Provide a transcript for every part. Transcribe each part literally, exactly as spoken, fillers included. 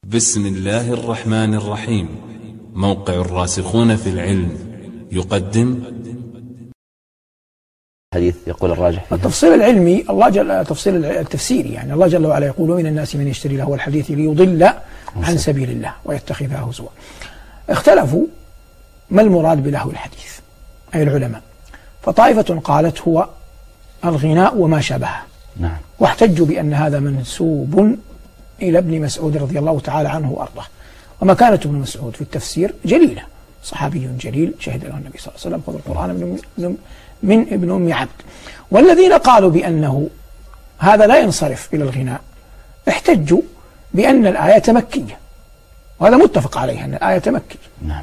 بسم الله الرحمن الرحيم. موقع الراسخون في العلم يقدم حديث يقول الراجح فيها. التفصيل العلمي الله جل تفصيل التفسيري، يعني الله جل وعلا يقول: ومن الناس من يشتري له الحديث ليضل عن سبيل الله ويتخذها هزوا. اختلفوا ما المراد بلهو الحديث أي العلماء، فطائفة قالت هو الغناء وما شابهه، نعم، واحتجوا بأن هذا منسوب إلى ابن مسعود رضي الله تعالى عنه وأرضاه. ومكانة ابن مسعود في التفسير جليلة، صحابي جليل شهد له النبي صلى الله عليه وسلم: خذ القرآن من, من ابن أم عبد. والذين قالوا بأنه هذا لا ينصرف إلى الغناء احتجوا بأن الآية مكية، وهذا متفق عليه أن الآية مكية. نعم.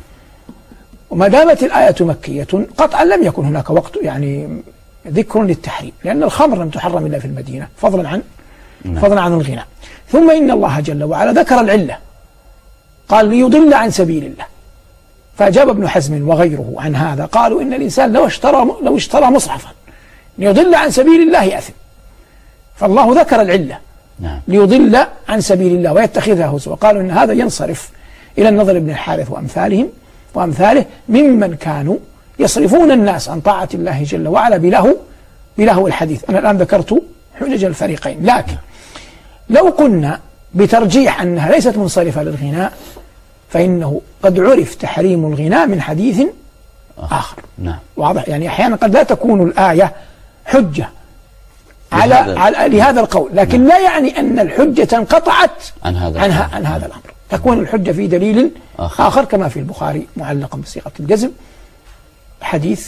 وما دامت الآية مكية قطعا لم يكن هناك وقت يعني ذكر للتحريم، لأن الخمر لم تحرم إلا في المدينة فضلا عن نعم. فضلا عن الغناء. ثم إن الله جل وعلا ذكر العلة، قال: ليضل عن سبيل الله. فأجاب ابن حزم وغيره عن هذا، قالوا إن الإنسان لو اشترى لو اشترى مصحفا ليضل عن سبيل الله أثم، فالله ذكر العلة، نعم، ليضل عن سبيل الله ويتخذها هزوا. وقالوا إن هذا ينصرف إلى النضر بن الحارث وأمثالهم وأمثاله ممن كانوا يصرفون الناس عن طاعة الله جل وعلا بلهو بلهو الحديث. أنا الآن ذكرت حجج الفريقين، لكن لو قلنا بترجيح أنها ليست منصرفة للغناء فإنه قد عرف تحريم الغناء من حديث آخر. نعم. واضح؟ يعني أحيانا قد لا تكون الآية حجة على, على لهذا القول، لكن نعم. لا يعني أن الحجة انقطعت عن هذا عن, عن هذا الأمر. تكون الحجة في دليل آخر, آخر كما في البخاري معلقا بصيغة الجزم حديث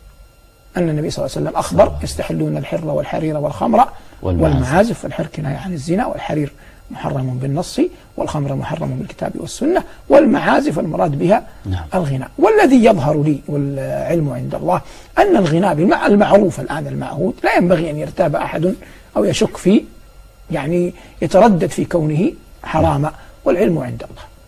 أن النبي صلى الله عليه وسلم أخبر: يستحلون الحر والحرير والخمر والمعازف. والحر كناية عن الزنا، والحرير محرم بالنص، والخمر محرم بالكتاب والسنة، والمعازف المراد بها نعم. الغناء. والذي يظهر لي والعلم عند الله أن الغناء المعروف الآن المعهود لا ينبغي أن يرتاب أحد أو يشك في، يعني يتردد في كونه حراما، والعلم عند الله.